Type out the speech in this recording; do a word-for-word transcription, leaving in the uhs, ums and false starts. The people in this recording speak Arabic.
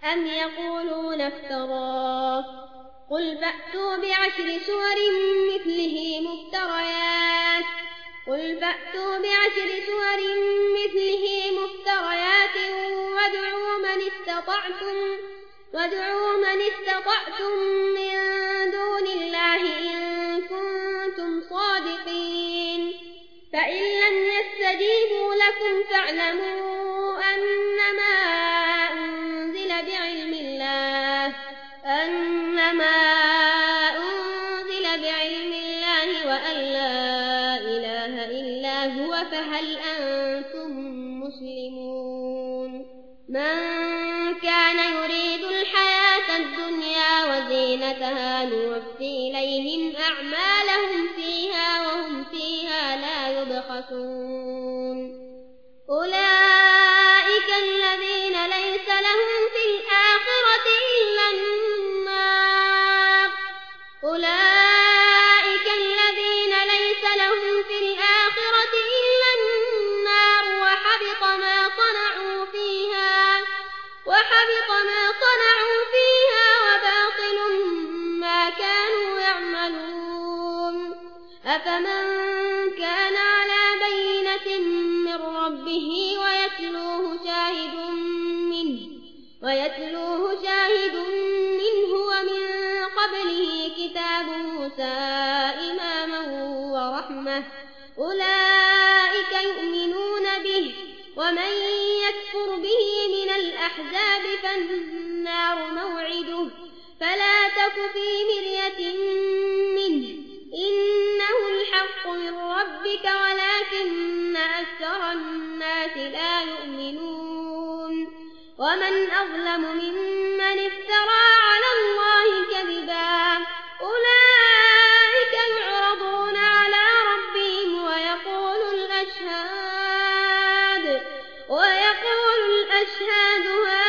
أم يقولون افتراه قل فأتوا بعشر سور مثله مفتريات قل فأتوا بعشر سور مثله مفتريات وادعوا من استطعتم وادعوا من استطعتم من دون الله إن كنتم صادقين فإن لم يستجيبوا لكم فاعلموا أنما أنزل بعلم الله أنما أنزل بعلم الله وأن لا إله إلا هو فهل أنتم مسلمون من كان يريد الحياة الدنيا وزينتها نوفي إليهم أعمالهم فيها وهم فيها لا يبخسون أولئك الذين ليس لهم في الآخرة إلا النار أولئك الذين ليس لهم في الآخرة إلا النار وحبط ما صنعوا فيها وحبط ما صنعوا فيها وباطل ما كانوا يعملون أفمن كان على بينة من ربه ويتلوه شاهد منه ويتلوه شاهد منه ومن قبله كتاب موسى إماما ورحمة أولئك يؤمنون به ومن يكفر به من الأحزاب فالنار موعده فلا تك في مرية منه إنه الحق من ربك ولكن أكثر الناس لا يؤمنون ومن أظلم ممن افترى على الله كذبا أولئك يعرضون على ربهم ويقول الأشهاد ويقول الأشهاد